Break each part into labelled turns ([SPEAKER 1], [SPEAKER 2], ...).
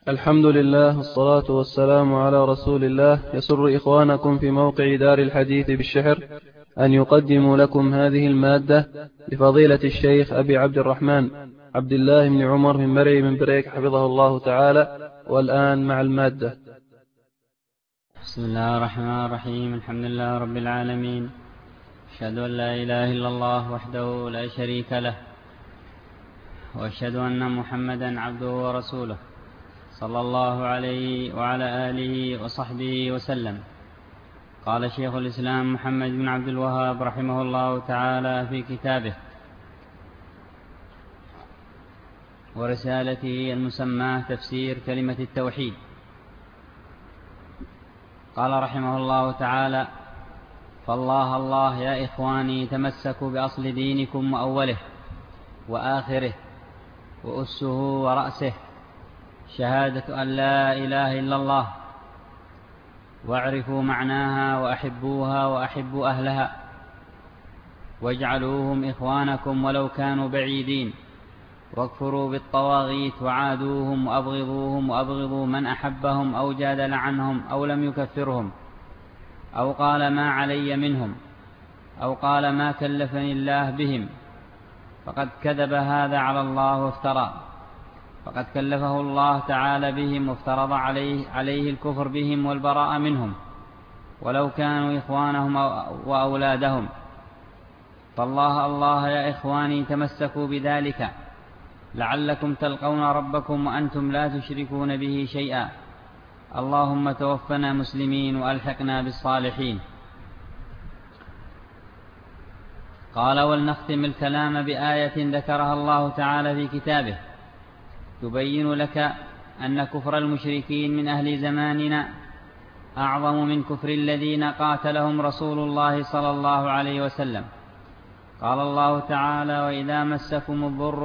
[SPEAKER 1] الحمد لله والصلاة والسلام على رسول الله. يسر إخوانكم في موقع دار الحديث بالشحر أن يقدموا لكم هذه المادة لفضيلة الشيخ أبي عبد الرحمن عبد الله بن عمر من مرعي من بريك حفظه الله تعالى. والآن مع المادة.
[SPEAKER 2] بسم الله الرحمن الرحيم. الحمد لله رب العالمين، أشهد أن لا إله إلا الله وحده لا شريك له، وأشهد أن محمدا عبده ورسوله صلى الله عليه وعلى آله وصحبه وسلم. قال شيخ الإسلام محمد بن عبد الوهاب رحمه الله تعالى في كتابه ورسالته المسماة تفسير كلمة التوحيد، قال رحمه الله تعالى: فالله الله يا إخواني تمسكوا بأصل دينكم وأوله وآخره وأسه ورأسه، شهادة أن لا إله إلا الله، واعرفوا معناها وأحبوها وأحبوا أهلها، واجعلوهم إخوانكم ولو كانوا بعيدين، واكفروا بالطواغيت وعادوهم وأبغضوهم وأبغضوا من أحبهم أو جادل عنهم أو لم يكفرهم أو قال ما علي منهم أو قال ما كلفني الله بهم، فقد كذب هذا على الله وافترى، فقد كلفه الله تعالى بهم وافترض عليه الكفر بهم والبراء منهم ولو كانوا إخوانهم وأولادهم. فالله الله يا إخواني تمسكوا بذلك لعلكم تلقون ربكم وأنتم لا تشركون به شيئا. اللهم توفنا مسلمين وألحقنا بالصالحين. قال: ولنختم الكلام بآية ذكرها الله تعالى في كتابه تبين لك أن كفر المشركين من أهل زماننا أعظم من كفر الذين قاتلهم رسول الله صلى الله عليه وسلم. قال الله تعالى: وإذا مسكم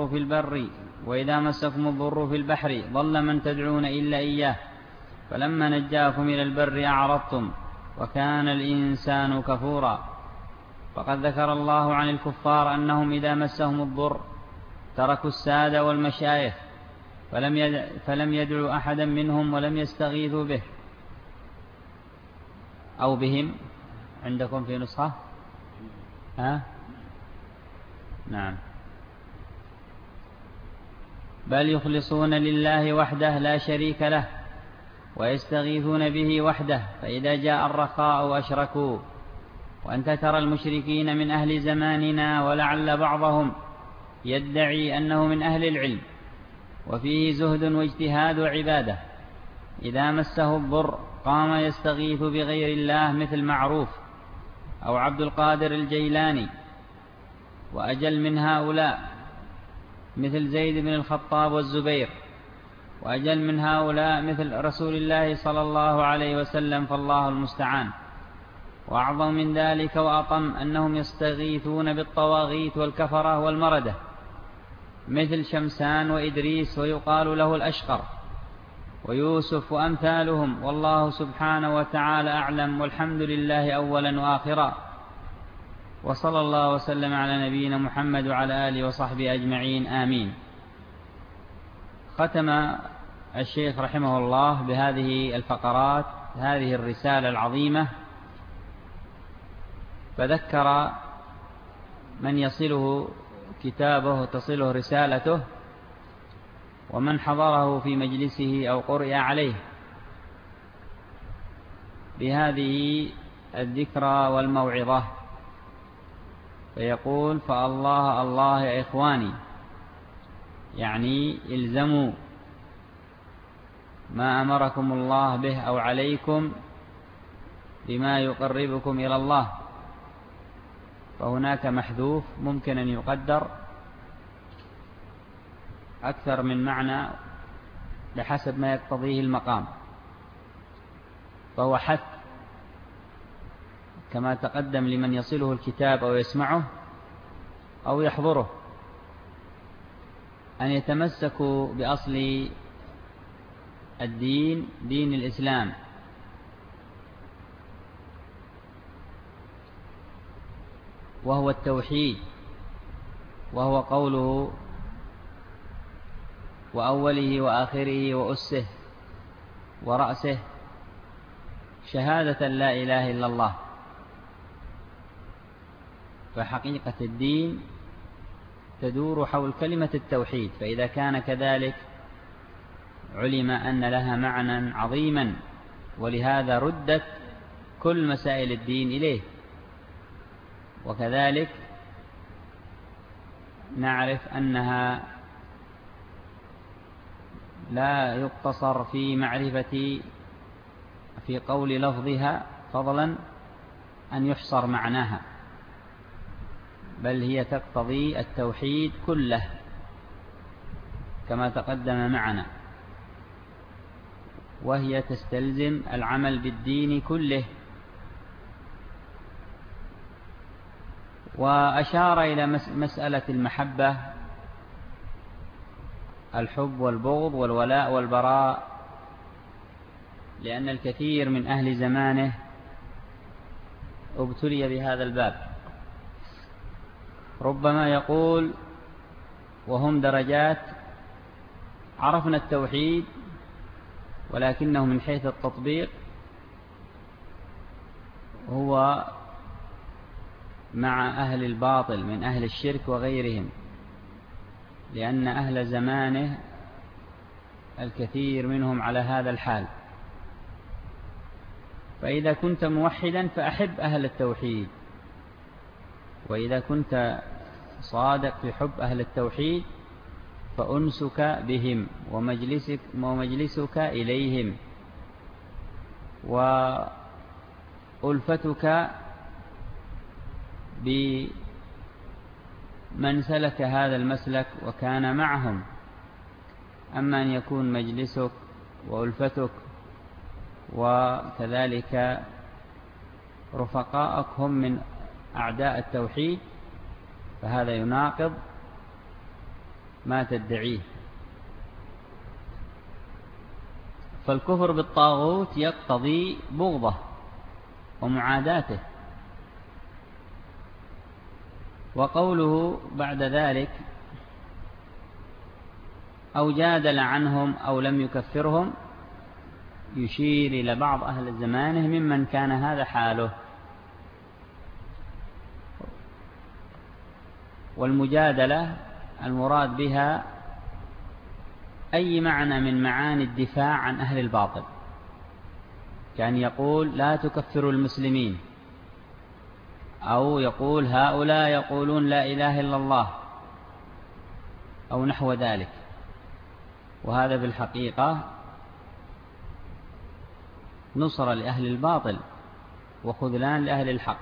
[SPEAKER 2] الضر في البحر ضل من تدعون إلا إياه فلما نجاكم إلى البر أعرضتم وكان الإنسان كفورا. فقد ذكر الله عن الكفار أنهم إذا مسهم الضر تركوا السادة والمشايخ فلم يدعوا أحدا منهم ولم يستغيثوا به أو بهم. عندكم في نسخة؟ نعم. بل يخلصون لله وحده لا شريك له ويستغيثون به وحده فإذا جاء الرخاء أشركوا. وأنت ترى المشركين من أهل زماننا ولعل بعضهم يدعي أنه من أهل العلم وفيه زهد واجتهاد وعبادة، إذا مسه الضر قام يستغيث بغير الله مثل معروف أو عبد القادر الجيلاني، وأجل من هؤلاء مثل زيد بن الخطاب والزبير، وأجل من هؤلاء مثل رسول الله صلى الله عليه وسلم، فالله المستعان. وأعظم من ذلك وأطم أنهم يستغيثون بالطواغيت والكفرة والمردة مثل شمسان وإدريس ويقال له الأشقر ويوسف وأمثالهم، والله سبحانه وتعالى أعلم، والحمد لله أولا وآخرا، وصلى الله وسلم على نبينا محمد وعلى آله وصحبه أجمعين، آمين. ختم الشيخ رحمه الله بهذه الفقرات هذه الرسالة العظيمة، فذكر من يصله كتابه وتصله رسالته ومن حضره في مجلسه أو قرئ عليه بهذه الذكرى والموعظة، فيقول: فالله الله يا إخواني، يعني الزموا ما أمركم الله به أو عليكم بما يقربكم إلى الله. فهناك محذوف ممكن أن يقدر أكثر من معنى بحسب ما يقتضيه المقام، فهو حث كما تقدم لمن يصله الكتاب أو يسمعه أو يحضره أن يتمسكوا بأصل الدين، دين الإسلام، وهو التوحيد، وهو قوله وأوله وآخره وأسه ورأسه شهادة لا إله إلا الله. فحقيقة الدين تدور حول كلمة التوحيد، فإذا كان كذلك علم أن لها معنى عظيما، ولهذا ردت كل مسائل الدين إليه. وكذلك نعرف أنها لا يقتصر في معرفة في قول لفظها فضلا أن يحصر معناها، بل هي تقتضي التوحيد كله كما تقدم معنا، وهي تستلزم العمل بالدين كله. وأشار إلى مسألة المحبة، الحب والبغض والولاء والبراء، لأن الكثير من أهل زمانه ابتلي بهذا الباب. ربما يقول وهم درجات، عرفنا التوحيد ولكنه من حيث التطبيق هو مع أهل الباطل من أهل الشرك وغيرهم، لأن أهل زمانه الكثير منهم على هذا الحال. فإذا كنت موحدا فأحب أهل التوحيد، وإذا كنت صادق في حب أهل التوحيد فأنسك بهم ومجلسك إليهم وألفتك بمن سلك هذا المسلك وكان معهم. أما أن يكون مجلسك وألفتك وكذلك رفقاءك هم من أعداء التوحيد، فهذا يناقض ما تدعيه. فالكفر بالطاغوت يقتضي بغضه ومعاداته. وقوله بعد ذلك أو جادل عنهم أو لم يكفرهم يشير إلى بعض أهل زمانه ممن كان هذا حاله. والمجادلة المراد بها أي معنى من معاني الدفاع عن أهل الباطل، كان يقول لا تكفروا المسلمين، أو يقول هؤلاء يقولون لا إله إلا الله، أو نحو ذلك. وهذا بالحقيقة نصر لأهل الباطل وخذلان لأهل الحق.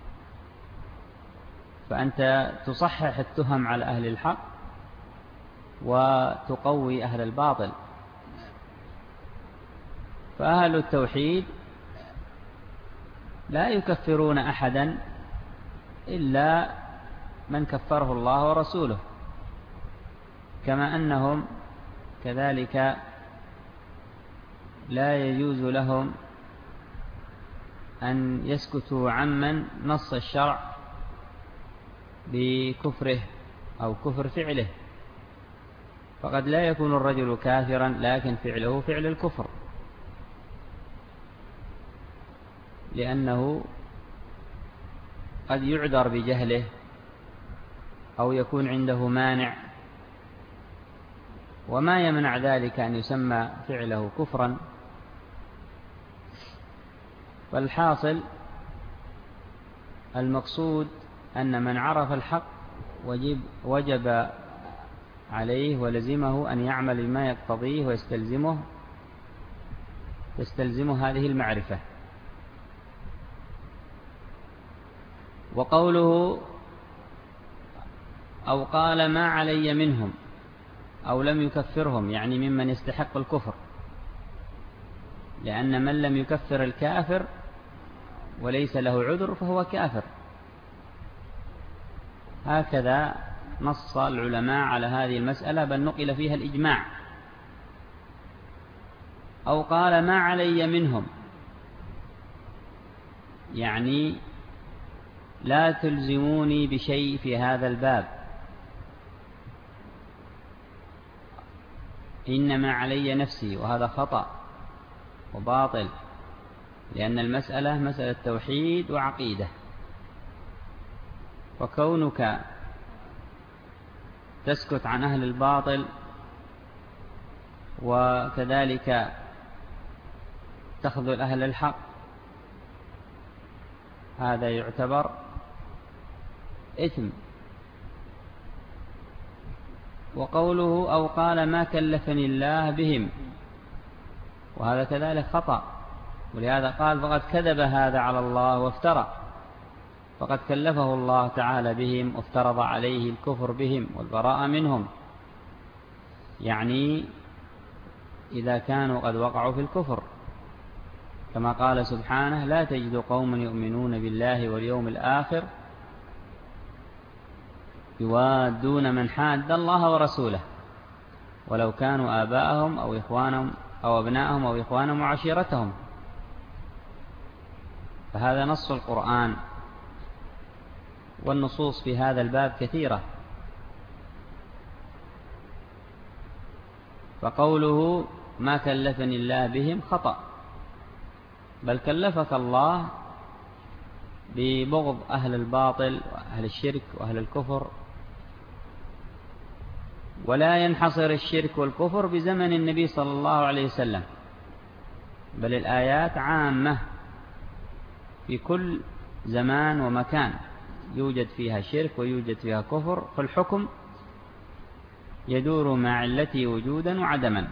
[SPEAKER 2] فأنت تصحح التهم على أهل الحق وتقوي أهل الباطل. فأهل التوحيد لا يكفرون أحدا إلا من كفره الله ورسوله، كما أنهم كذلك لا يجوز لهم أن يسكتوا عمن نص الشرع بكفره أو كفر فعله. فقد لا يكون الرجل كافرا لكن فعله فعل الكفر، لأنه قد يعذر بجهله أو يكون عنده مانع، وما يمنع ذلك أن يسمى فعله كفرا. فالحاصل المقصود أن من عرف الحق وجب عليه ولزمه أن يعمل بما يقتضيه ويستلزمه هذه المعرفة. وقوله أو قال ما علي منهم أو لم يكفرهم، يعني ممن يستحق الكفر، لأن من لم يكفر الكافر وليس له عذر فهو كافر. هكذا نص العلماء على هذه المسألة، بل نقل فيها الإجماع. أو قال ما علي منهم، يعني لا تلزموني بشيء في هذا الباب، إنما علي نفسي، وهذا خطأ. وباطل، لأن المسألة مسألة توحيد وعقيدة. وكونك تسكت عن أهل الباطل وكذلك تخذل أهل الحق هذا يعتبر إثم. وقوله أو قال ما كلفني الله بهم، وهذا كذلك خطأ، ولهذا قال فقد كذب هذا على الله وافترى، فقد كلفه الله تعالى بهم وافترض عليه الكفر بهم والبراءة منهم، يعني إذا كانوا قد وقعوا في الكفر، كما قال سبحانه لا تجد قوما يؤمنون بالله واليوم الآخر يوادون من حاد الله ورسوله ولو كانوا آباءهم أو إخوانهم أو أبناءهم أو إخوانهم وعشيرتهم. فهذا نص القرآن، والنصوص في هذا الباب كثيرة. فقوله ما كلفني الله بهم خطأ، بل كلفك الله ببغض أهل الباطل وأهل الشرك وأهل الكفر. ولا ينحصر الشرك والكفر بزمن النبي صلى الله عليه وسلم، بل الآيات عامة في كل زمان ومكان يوجد فيها شرك ويوجد فيها كفر، فالحكم يدور مع علته وجودا وعدما.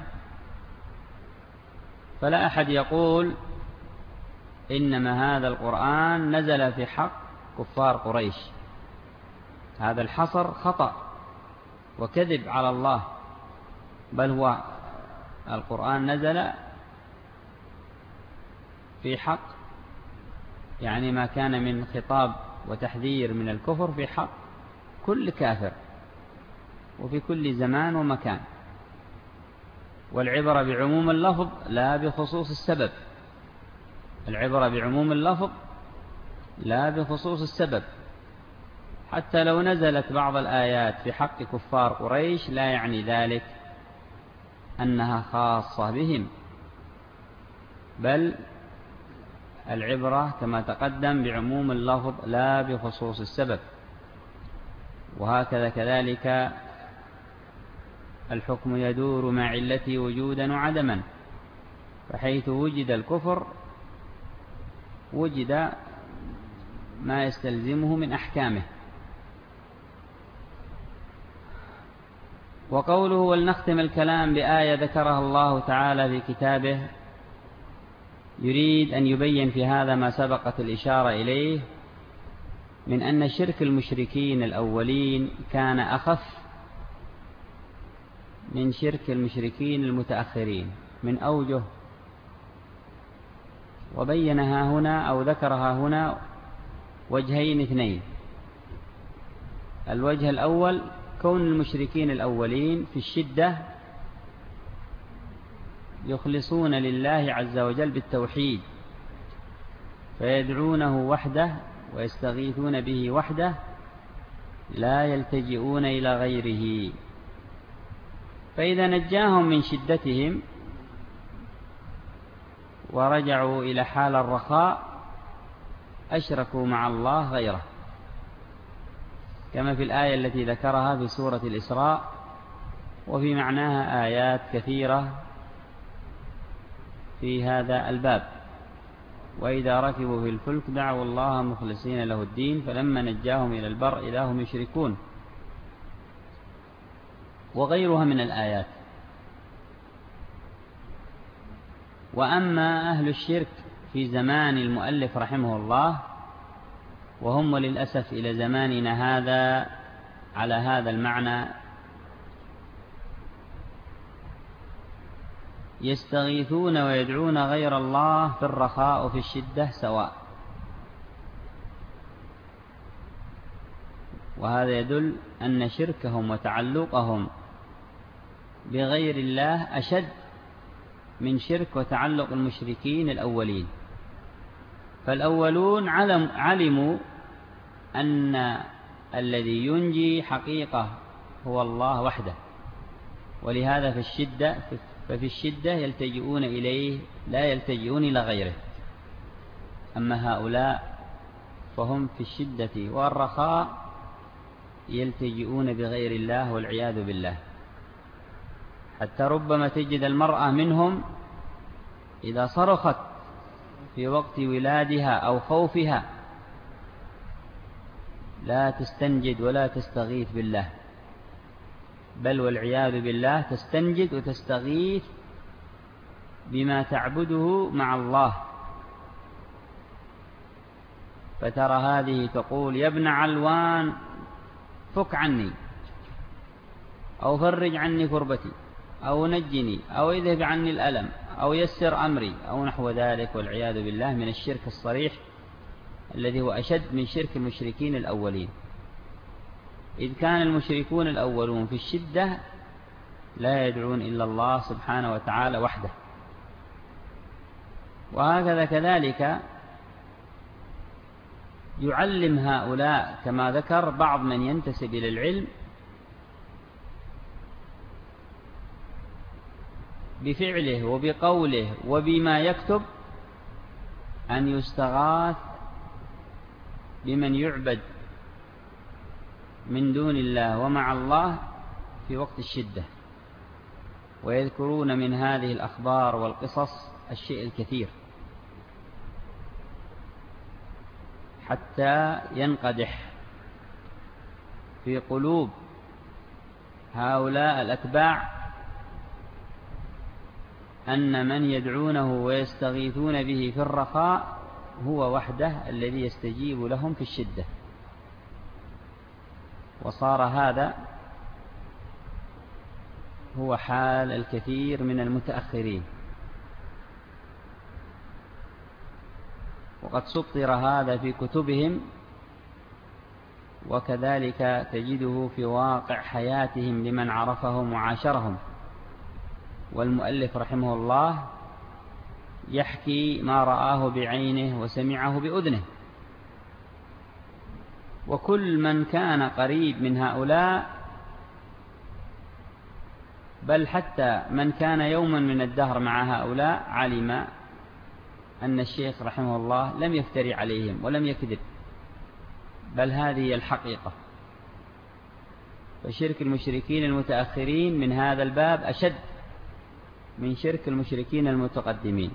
[SPEAKER 2] فلا أحد يقول إنما هذا القرآن نزل في حق كفار قريش، هذا الحصر خطأ وكذب على الله، بل هو القرآن نزل في حق يعني ما كان من خطاب وتحذير من الكفر في حق كل كافر وفي كل زمان ومكان. والعبرة بعموم اللفظ لا بخصوص السبب، العبرة بعموم اللفظ لا بخصوص السبب. حتى لو نزلت بعض الآيات في حق كفار قريش لا يعني ذلك أنها خاصة بهم، بل العبرة كما تقدم بعموم اللفظ لا بخصوص السبب. وهكذا كذلك الحكم يدور مع علته وجودا وعدما، فحيث وجد الكفر وجد ما يستلزمه من أحكامه. وقوله ولنختم الكلام بآية ذكرها الله تعالى في كتابه، يريد أن يبين في هذا ما سبقت الإشارة إليه من أن شرك المشركين الأولين كان أخف من شرك المشركين المتأخرين من أوجه، وبينها هنا أو ذكرها هنا وجهين اثنين. الوجه الأول كون المشركين الأولين في الشدة يخلصون لله عز وجل بالتوحيد، فيدعونه وحده ويستغيثون به وحده، لا يلتجئون إلى غيره. فإذا نجاهم من شدتهم ورجعوا إلى حال الرخاء أشركوا مع الله غيره، كما في الآية التي ذكرها في سورة الإسراء، وفي معناها آيات كثيرة في هذا الباب. وإذا ركبوا في الفلك دعوا الله مخلصين له الدين فلما نجاهم إلى البر إذا هم يشركون، وغيرها من الآيات. وأما أهل الشرك في زمان المؤلف رحمه الله، وهم وللأسف إلى زماننا هذا على هذا المعنى، يستغيثون ويدعون غير الله في الرخاء وفي الشدة سواء. وهذا يدل أن شركهم وتعلقهم بغير الله أشد من شرك وتعلق المشركين الأولين. فالأولون علموا أن الذي ينجي حقيقة هو الله وحده، ولهذا في الشدة ففي الشدة يلتجئون إليه لا يلتجئون إلى غيره. أما هؤلاء فهم في الشدة والرخاء يلتجئون بغير الله والعياذ بالله، حتى ربما تجد المرأة منهم إذا صرخت في وقت ولادها أو خوفها لا تستنجد ولا تستغيث بالله، بل والعياذ بالله تستنجد وتستغيث بما تعبده مع الله. فترى هذه تقول: يا ابن علوان فك عني، أو فرج عني كربتي، أو نجني، أو اذهب عني الألم، أو يسر أمري، أو نحو ذلك، والعياذ بالله من الشرك الصريح الذي هو أشد من شرك المشركين الأولين، إذ كان المشركون الأولون في الشدة لا يدعون إلا الله سبحانه وتعالى وحده. وهكذا كذلك يعلم هؤلاء كما ذكر بعض من ينتسب إلى العلم بفعله وبقوله وبما يكتب أن يستغاث بمن يعبد من دون الله ومع الله في وقت الشدة، ويذكرون من هذه الأخبار والقصص الشيء الكثير حتى ينقدح في قلوب هؤلاء الأتباع أن من يدعونه ويستغيثون به في الرخاء هو وحده الذي يستجيب لهم في الشدة. وصار هذا هو حال الكثير من المتأخرين، وقد سطر هذا في كتبهم، وكذلك تجده في واقع حياتهم لمن عرفهم وعاشرهم. والمؤلف رحمه الله يحكي ما رآه بعينه وسمعه بأذنه، وكل من كان قريب من هؤلاء، بل حتى من كان يوما من الدهر مع هؤلاء، علم أن الشيخ رحمه الله لم يفتري عليهم ولم يكذب، بل هذه الحقيقة. فشرك المشركين المتأخرين من هذا الباب أشد من شرك المشركين المتقدمين.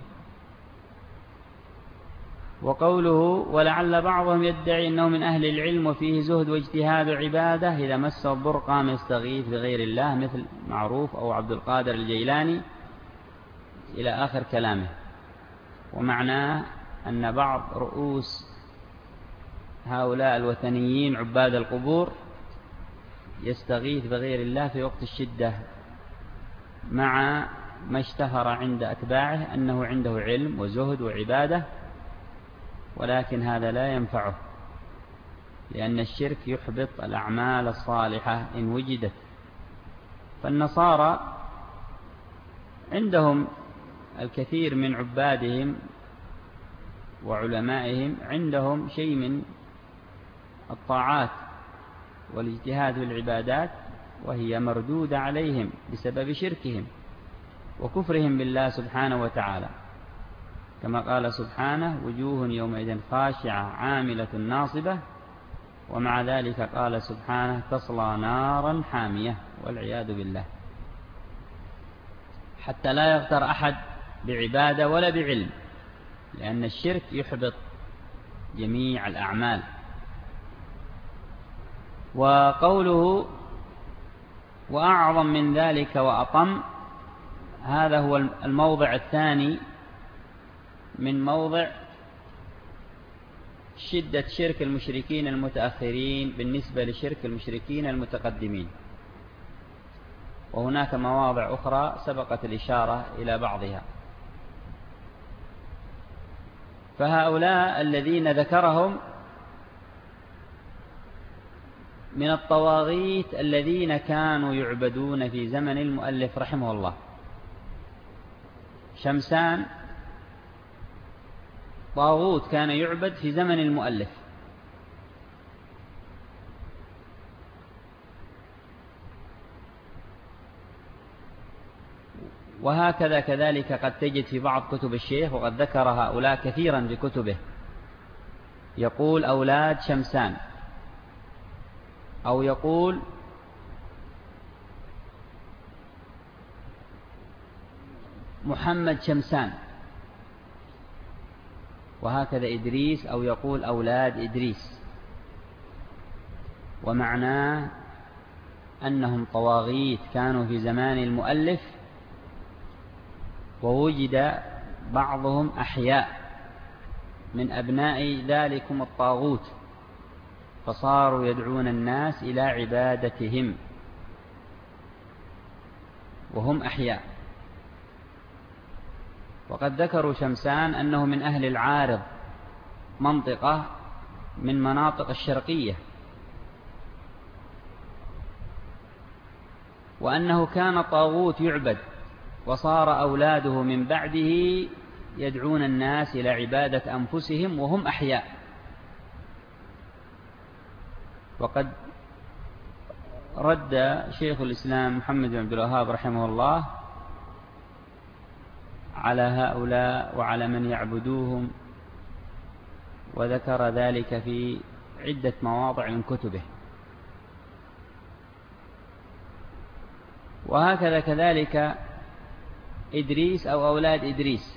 [SPEAKER 2] وقوله: ولعل بعضهم يدعي أنه من أهل العلم وفيه زهد واجتهاد وعبادة، إذا مسه الضر قام يستغيث بغير الله، مثل معروف أو عبد القادر الجيلاني، إلى آخر كلامه. ومعناه أن بعض رؤوس هؤلاء الوثنيين عباد القبور يستغيث بغير الله في وقت الشدة، مع ما اشتهر عند أتباعه أنه عنده علم وزهد وعبادة، ولكن هذا لا ينفعه، لأن الشرك يحبط الأعمال الصالحة إن وجدت. فالنصارى عندهم الكثير من عبادهم وعلمائهم عندهم شيء من الطاعات والاجتهاد في العبادات، وهي مردودة عليهم بسبب شركهم وكفرهم بالله سبحانه وتعالى، كما قال سبحانه: وجوه يومئذ خاشعة عاملة ناصبة. ومع ذلك قال سبحانه: تصلى نارا حامية، والعياذ بالله. حتى لا يغتر أحد بعبادة ولا بعلم، لأن الشرك يحبط جميع الأعمال. وقوله: وأعظم من ذلك وأطم، هذا هو الموضع الثاني من موضع شدة شرك المشركين المتأخرين بالنسبة لشرك المشركين المتقدمين. وهناك مواضع أخرى سبقت الإشارة إلى بعضها. فهؤلاء الذين ذكرهم من الطواغيت الذين كانوا يعبدون في زمن المؤلف رحمه الله. شمسان طاغوت كان يعبد في زمن المؤلف، وهكذا كذلك قد تجد في بعض كتب الشيخ، وقد ذكر هؤلاء كثيرا في كتبه، يقول أولاد شمسان، أو يقول محمد شمسان، وهكذا إدريس، أو يقول أولاد إدريس، ومعناه أنهم طواغيت كانوا في زمان المؤلف، ووجد بعضهم أحياء من أبناء ذلكم الطاغوت، فصاروا يدعون الناس إلى عبادتهم وهم أحياء. وقد ذكروا شمسان أنه من أهل العارض، منطقة من مناطق الشرقية، وأنه كان طاغوت يعبد، وصار أولاده من بعده يدعون الناس إلى عبادة أنفسهم وهم أحياء. وقد رد شيخ الإسلام محمد بن عبد الوهاب رحمه الله على هؤلاء وعلى من يعبدوهم، وذكر ذلك في عدة مواضع من كتبه. وهكذا كذلك إدريس أو أولاد إدريس،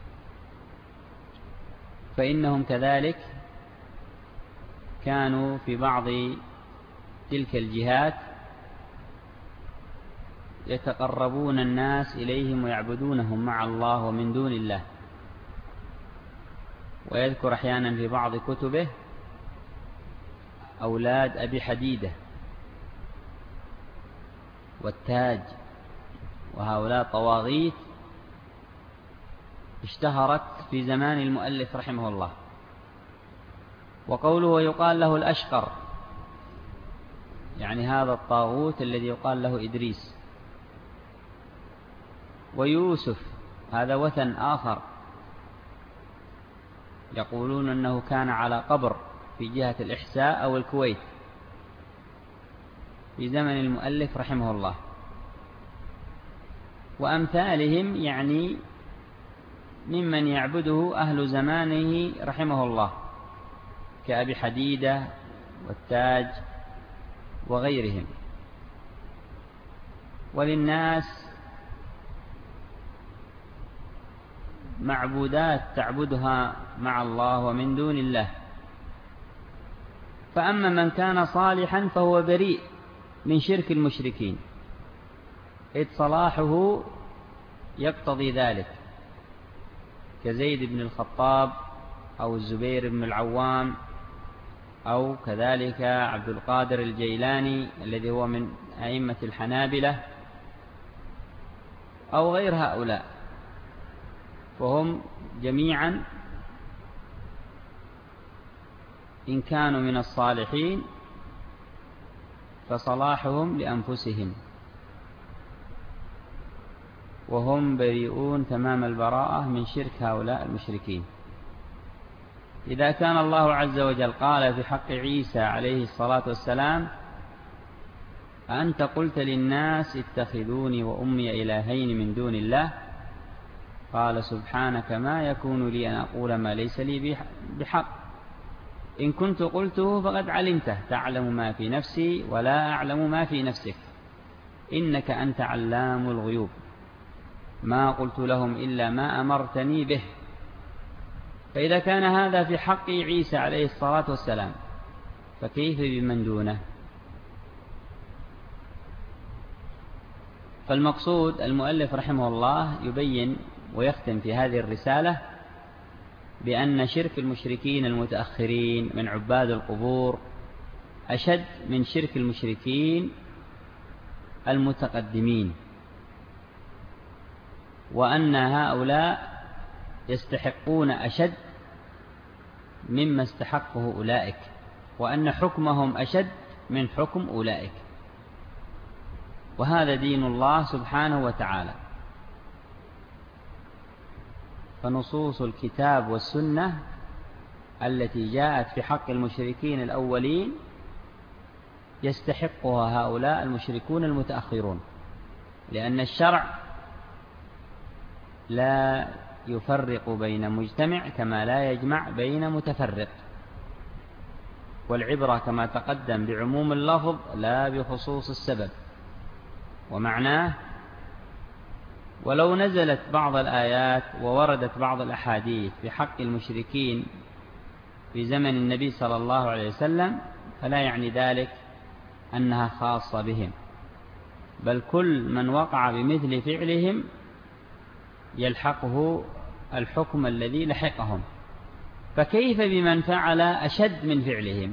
[SPEAKER 2] فإنهم كذلك كانوا في بعض تلك الجهات يتقربون الناس إليهم ويعبدونهم مع الله ومن دون الله. ويذكر أحيانا في بعض كتبه أولاد أبي حديدة والتاج، وهؤلاء طواغيت اشتهرت في زمان المؤلف رحمه الله. وقوله يقال له الأشقر، يعني هذا الطاغوت الذي يقال له إدريس. ويوسف هذا وثن آخر، يقولون أنه كان على قبر في جهة الإحساء أو الكويت في زمن المؤلف رحمه الله. وأمثالهم يعني ممن يعبده أهل زمانه رحمه الله، كأبي حديدة والتاج وغيرهم. وللناس معبودات تعبدها مع الله ومن دون الله. فأما من كان صالحا فهو بريء من شرك المشركين، إذ صلاحه يقتضي ذلك، كزيد بن الخطاب أو الزبير بن العوام، أو كذلك عبد القادر الجيلاني الذي هو من أئمة الحنابلة، أو غير هؤلاء، فهم جميعا إن كانوا من الصالحين فصلاحهم لأنفسهم، وهم بريئون تمام البراءة من شرك هؤلاء المشركين. إذا كان الله عز وجل قال في حق عيسى عليه الصلاة والسلام: أنت قلت للناس اتخذوني وأمي إلهين من دون الله، قال سبحانك ما يكون لي أن أقول ما ليس لي بحق، إن كنت قلته فقد علمته، تعلم ما في نفسي ولا أعلم ما في نفسك، إنك أنت علام الغيوب، ما قلت لهم إلا ما أمرتني به. فإذا كان هذا في حق عيسى عليه الصلاة والسلام، فكيف بمن دونه؟ فالمقصود المؤلف رحمه الله يبين ويختم في هذه الرسالة بأن شرك المشركين المتأخرين من عباد القبور أشد من شرك المشركين المتقدمين، وأن هؤلاء يستحقون أشد مما استحقه أولئك، وأن حكمهم أشد من حكم أولئك. وهذا دين الله سبحانه وتعالى. فنصوص الكتاب والسنة التي جاءت في حق المشركين الأولين يستحقها هؤلاء المشركون المتأخرون، لأن الشرع لا يفرق بين مجتمع كما لا يجمع بين متفرق، والعبرة كما تقدم بعموم اللفظ لا بخصوص السبب. ومعناه ولو نزلت بعض الآيات ووردت بعض الأحاديث في حق المشركين في زمن النبي صلى الله عليه وسلم فلا يعني ذلك أنها خاصة بهم، بل كل من وقع بمثل فعلهم يلحقه الحكم الذي لحقهم، فكيف بمن فعل أشد من فعلهم؟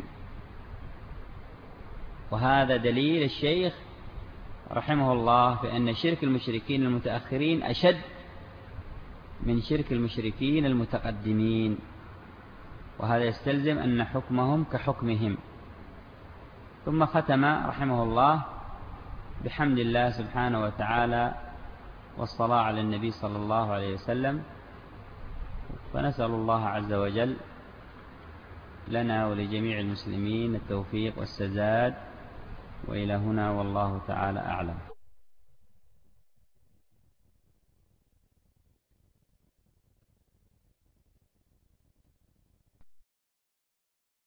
[SPEAKER 2] وهذا دليل الشيخ رحمه الله في أن شرك المشركين المتأخرين أشد من شرك المشركين المتقدمين، وهذا يستلزم أن حكمهم كحكمهم. ثم ختم رحمه الله بحمد الله سبحانه وتعالى والصلاة على النبي صلى الله عليه وسلم، فنسأل الله عز وجل لنا ولجميع المسلمين التوفيق والسداد، وإلى هنا والله تعالى أعلم.